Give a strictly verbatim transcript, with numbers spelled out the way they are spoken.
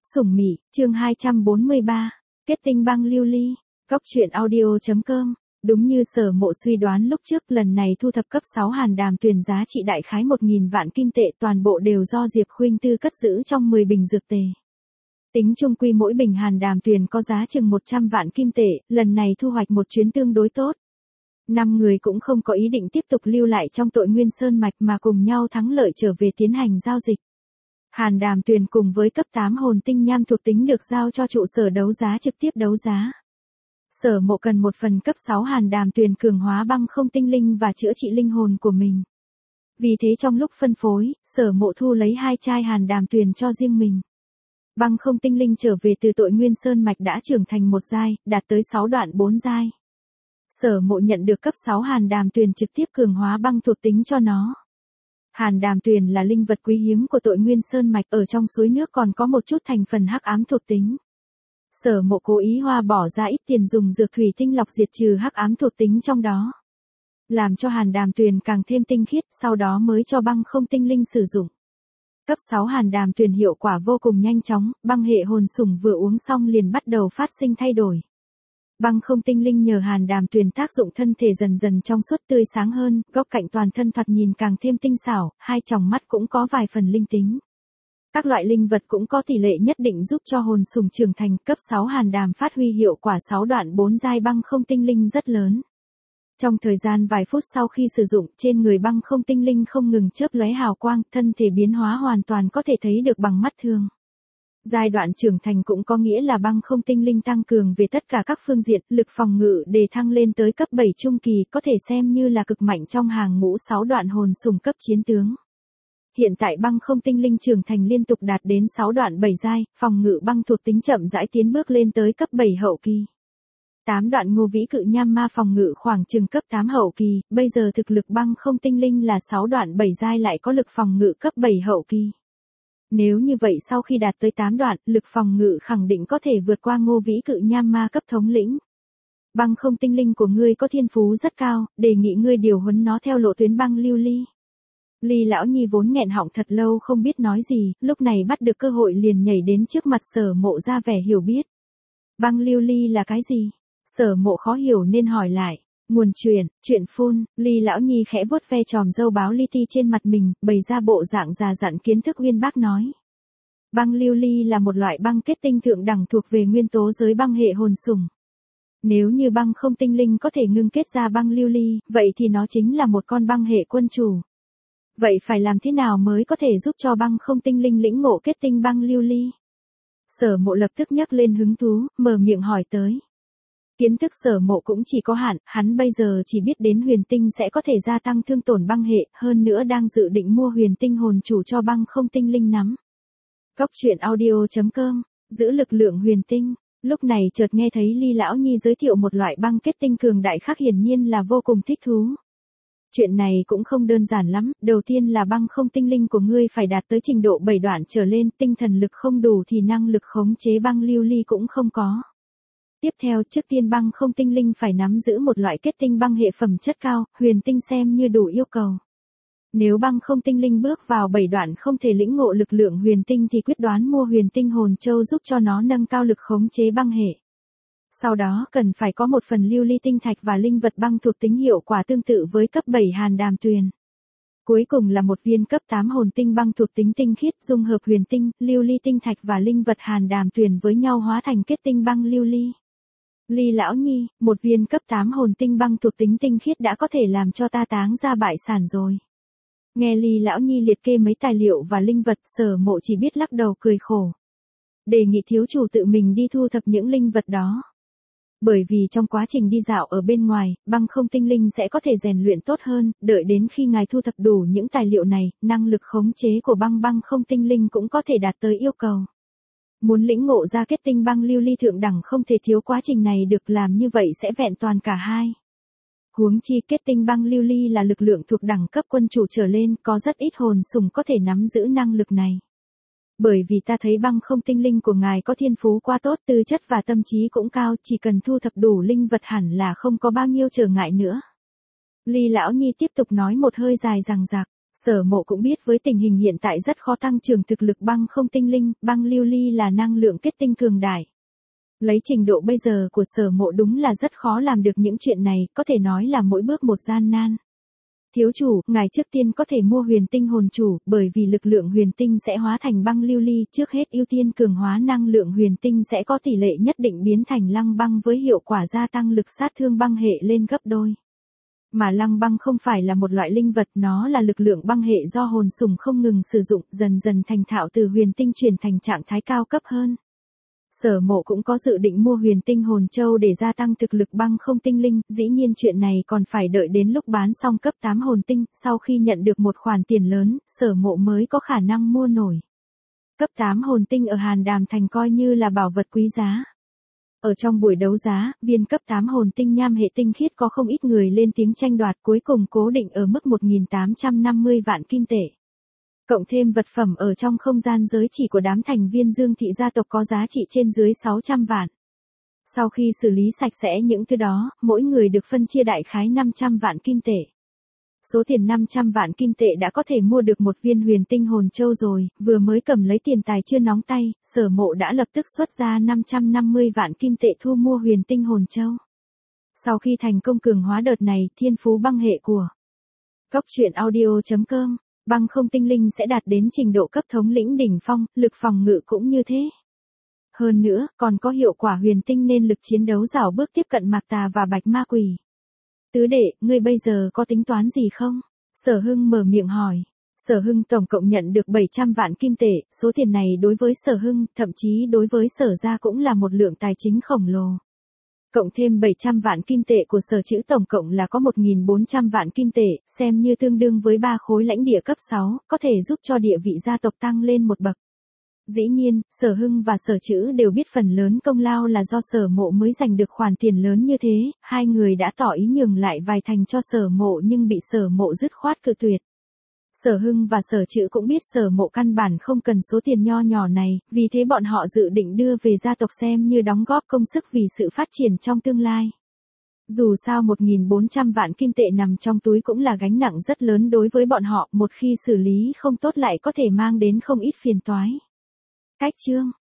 Sủng Mị, chương hai trăm bốn mươi ba, kết tinh băng lưu ly. Cóc truyện audio chấm com. Đúng như Sở Mộ suy đoán lúc trước, lần này thu thập cấp sáu hàn đàm tuyền giá trị đại khái một nghìn vạn kim tệ, toàn bộ đều do Diệp Khuynh Tư cất giữ trong mười bình dược tề. Tính chung quy mỗi bình hàn đàm tuyền có giá chừng một trăm vạn kim tệ, lần này thu hoạch một chuyến tương đối tốt. Năm người cũng không có ý định tiếp tục lưu lại trong Tội Nguyên Sơn Mạch mà cùng nhau thắng lợi trở về tiến hành giao dịch. Hàn đàm tuyền cùng với cấp tám hồn tinh nham thuộc tính được giao cho trụ sở đấu giá trực tiếp đấu giá. Sở Mộ cần một phần cấp sáu hàn đàm tuyền cường hóa băng không tinh linh và chữa trị linh hồn của mình. Vì thế trong lúc phân phối, Sở Mộ thu lấy hai chai hàn đàm tuyền cho riêng mình. Băng không tinh linh trở về từ Tội Nguyên Sơn Mạch đã trưởng thành một giai, đạt tới sáu đoạn bốn giai. Sở Mộ nhận được cấp sáu hàn đàm tuyền trực tiếp cường hóa băng thuộc tính cho nó. Hàn đàm tuyền là linh vật quý hiếm của Tội Nguyên Sơn Mạch, ở trong suối nước còn có một chút thành phần hắc ám thuộc tính. Sở Mộ cố ý hoa bỏ ra ít tiền dùng dược thủy tinh lọc diệt trừ hắc ám thuộc tính trong đó, làm cho hàn đàm tuyền càng thêm tinh khiết, sau đó mới cho băng không tinh linh sử dụng. Cấp sáu hàn đàm tuyền hiệu quả vô cùng nhanh chóng, băng hệ hồn sủng vừa uống xong liền bắt đầu phát sinh thay đổi. Băng không tinh linh nhờ hàn đàm tuyền tác dụng thân thể dần dần trong suốt tươi sáng hơn, góc cạnh toàn thân thoạt nhìn càng thêm tinh xảo, hai tròng mắt cũng có vài phần linh tính. Các loại linh vật cũng có tỷ lệ nhất định giúp cho hồn sủng trưởng thành. Cấp sáu hàn đàm phát huy hiệu quả sáu đoạn bốn giai băng không tinh linh rất lớn. Trong thời gian vài phút sau khi sử dụng, trên người băng không tinh linh không ngừng chớp lóe hào quang, thân thể biến hóa hoàn toàn có thể thấy được bằng mắt thường. Giai đoạn trưởng thành cũng có nghĩa là băng không tinh linh tăng cường về tất cả các phương diện, lực phòng ngự đề thăng lên tới cấp bảy trung kỳ, có thể xem như là cực mạnh trong hàng ngũ sáu đoạn hồn sủng cấp chiến tướng. Hiện tại băng không tinh linh trưởng thành liên tục đạt đến sáu đoạn bảy giai, phòng ngự băng thuộc tính chậm rãi tiến bước lên tới cấp bảy hậu kỳ. tám đoạn ngô vĩ cự nham ma phòng ngự khoảng chừng cấp tám hậu kỳ, bây giờ thực lực băng không tinh linh là sáu đoạn bảy giai lại có lực phòng ngự cấp bảy hậu kỳ. Nếu như vậy sau khi đạt tới tám đoạn, lực phòng ngự khẳng định có thể vượt qua ngô vĩ cự nham ma cấp thống lĩnh. Băng không tinh linh của ngươi có thiên phú rất cao, đề nghị ngươi điều huấn nó theo lộ tuyến băng lưu ly. Ly lão nhi vốn nghẹn họng thật lâu không biết nói gì, lúc này bắt được cơ hội liền nhảy đến trước mặt Sở Mộ ra vẻ hiểu biết. Băng lưu ly là cái gì? Sở Mộ khó hiểu nên hỏi lại. Nguồn truyền, chuyện phun. Ly lão nhi khẽ vuốt ve chòm râu báo li ti trên mặt mình, bày ra bộ dạng già dặn kiến thức uyên bác nói. Băng lưu ly là một loại băng kết tinh thượng đẳng thuộc về nguyên tố giới băng hệ hồn sủng. Nếu như băng không tinh linh có thể ngưng kết ra băng lưu ly, vậy thì nó chính là một con băng hệ quân chủ. Vậy phải làm thế nào mới có thể giúp cho băng không tinh linh lĩnh ngộ kết tinh băng lưu ly? Sở Mộ lập tức nhắc lên hứng thú, mở miệng hỏi tới. Kiến thức Sở Mộ cũng chỉ có hạn, hắn bây giờ chỉ biết đến huyền tinh sẽ có thể gia tăng thương tổn băng hệ, hơn nữa đang dự định mua huyền tinh hồn chủ cho băng không tinh linh nắm. Cóc truyện audio chấm com, giữ lực lượng huyền tinh. Lúc này chợt nghe thấy Ly lão nhi giới thiệu một loại băng kết tinh cường đại khác, hiển nhiên là vô cùng thích thú. Chuyện này cũng không đơn giản lắm, đầu tiên là băng không tinh linh của ngươi phải đạt tới trình độ bảy đoạn trở lên, tinh thần lực không đủ thì năng lực khống chế băng lưu ly cũng không có. Tiếp theo, trước tiên băng không tinh linh phải nắm giữ một loại kết tinh băng hệ phẩm chất cao, huyền tinh xem như đủ yêu cầu. Nếu băng không tinh linh bước vào bảy đoạn không thể lĩnh ngộ lực lượng huyền tinh thì quyết đoán mua huyền tinh hồn châu giúp cho nó nâng cao lực khống chế băng hệ. Sau đó cần phải có một phần lưu ly tinh thạch và linh vật băng thuộc tính hiệu quả tương tự với cấp bảy hàn đàm tuyền. Cuối cùng là một viên cấp tám hồn tinh băng thuộc tính tinh khiết, dung hợp huyền tinh, lưu ly tinh thạch và linh vật hàn đàm tuyền với nhau hóa thành kết tinh băng lưu ly. Ly lão nhi, một viên cấp tám hồn tinh băng thuộc tính tinh khiết đã có thể làm cho ta táng ra bại sản rồi. Nghe Ly lão nhi liệt kê mấy tài liệu và linh vật, Sở Mộ chỉ biết lắc đầu cười khổ. Đề nghị thiếu chủ tự mình đi thu thập những linh vật đó. Bởi vì trong quá trình đi dạo ở bên ngoài, băng không tinh linh sẽ có thể rèn luyện tốt hơn, đợi đến khi ngài thu thập đủ những tài liệu này, năng lực khống chế của băng băng không tinh linh cũng có thể đạt tới yêu cầu. Muốn lĩnh ngộ ra kết tinh băng lưu ly thượng đẳng không thể thiếu quá trình này, được làm như vậy sẽ vẹn toàn cả hai. Huống chi kết tinh băng lưu ly là lực lượng thuộc đẳng cấp quân chủ trở lên, có rất ít hồn sủng có thể nắm giữ năng lực này. Bởi vì ta thấy băng không tinh linh của ngài có thiên phú quá tốt, tư chất và tâm trí cũng cao, chỉ cần thu thập đủ linh vật hẳn là không có bao nhiêu trở ngại nữa. Ly lão nhi tiếp tục nói một hơi dài dằng dặc. Sở Mộ cũng biết với tình hình hiện tại rất khó tăng trưởng thực lực băng không tinh linh, băng lưu ly là năng lượng kết tinh cường đại. Lấy trình độ bây giờ của Sở Mộ đúng là rất khó làm được những chuyện này, có thể nói là mỗi bước một gian nan. Thiếu chủ, ngài trước tiên có thể mua huyền tinh hồn chủ, bởi vì lực lượng huyền tinh sẽ hóa thành băng lưu ly, trước hết ưu tiên cường hóa năng lượng huyền tinh sẽ có tỷ lệ nhất định biến thành lăng băng với hiệu quả gia tăng lực sát thương băng hệ lên gấp đôi. Mà lăng băng không phải là một loại linh vật, nó là lực lượng băng hệ do hồn sủng không ngừng sử dụng, dần dần thành thạo từ huyền tinh chuyển thành trạng thái cao cấp hơn. Sở Mộ cũng có dự định mua huyền tinh hồn châu để gia tăng thực lực băng không tinh linh, dĩ nhiên chuyện này còn phải đợi đến lúc bán xong cấp tám hồn tinh, sau khi nhận được một khoản tiền lớn, Sở Mộ mới có khả năng mua nổi. Cấp tám hồn tinh ở Hàn Đàm Thành coi như là bảo vật quý giá. Ở trong buổi đấu giá, viên cấp tám hồn tinh nham hệ tinh khiết có không ít người lên tiếng tranh đoạt, cuối cùng cố định ở mức một nghìn tám trăm năm mươi vạn kim tệ. Cộng thêm vật phẩm ở trong không gian giới chỉ của đám thành viên Dương thị gia tộc có giá trị trên dưới sáu trăm vạn. Sau khi xử lý sạch sẽ những thứ đó, mỗi người được phân chia đại khái năm trăm vạn kim tệ. Số tiền năm trăm vạn kim tệ đã có thể mua được một viên huyền tinh hồn châu rồi, vừa mới cầm lấy tiền tài chưa nóng tay, Sở Mộ đã lập tức xuất ra năm trăm năm mươi vạn kim tệ thu mua huyền tinh hồn châu. Sau khi thành công cường hóa đợt này, thiên phú băng hệ của Cốc truyện audio chấm com, băng không tinh linh sẽ đạt đến trình độ cấp thống lĩnh đỉnh phong, lực phòng ngự cũng như thế. Hơn nữa, còn có hiệu quả huyền tinh nên lực chiến đấu rảo bước tiếp cận Mạc Tà và Bạch Ma Quỷ. Tứ đệ, ngươi bây giờ có tính toán gì không? Sở Hưng mở miệng hỏi. Sở Hưng tổng cộng nhận được bảy trăm vạn kim tệ, số tiền này đối với Sở Hưng, thậm chí đối với Sở gia cũng là một lượng tài chính khổng lồ. Cộng thêm bảy trăm vạn kim tệ của Sở Trữ tổng cộng là có một nghìn bốn trăm vạn kim tệ, xem như tương đương với ba khối lãnh địa cấp sáu, có thể giúp cho địa vị gia tộc tăng lên một bậc. Dĩ nhiên, Sở Hưng và Sở Trữ đều biết phần lớn công lao là do Sở Mộ mới giành được khoản tiền lớn như thế, hai người đã tỏ ý nhường lại vài thành cho Sở Mộ nhưng bị Sở Mộ dứt khoát cự tuyệt. Sở Hưng và Sở Trữ cũng biết Sở Mộ căn bản không cần số tiền nho nhỏ này, vì thế bọn họ dự định đưa về gia tộc xem như đóng góp công sức vì sự phát triển trong tương lai. Dù sao một nghìn bốn trăm vạn kim tệ nằm trong túi cũng là gánh nặng rất lớn đối với bọn họ, một khi xử lý không tốt lại có thể mang đến không ít phiền toái. Cách chương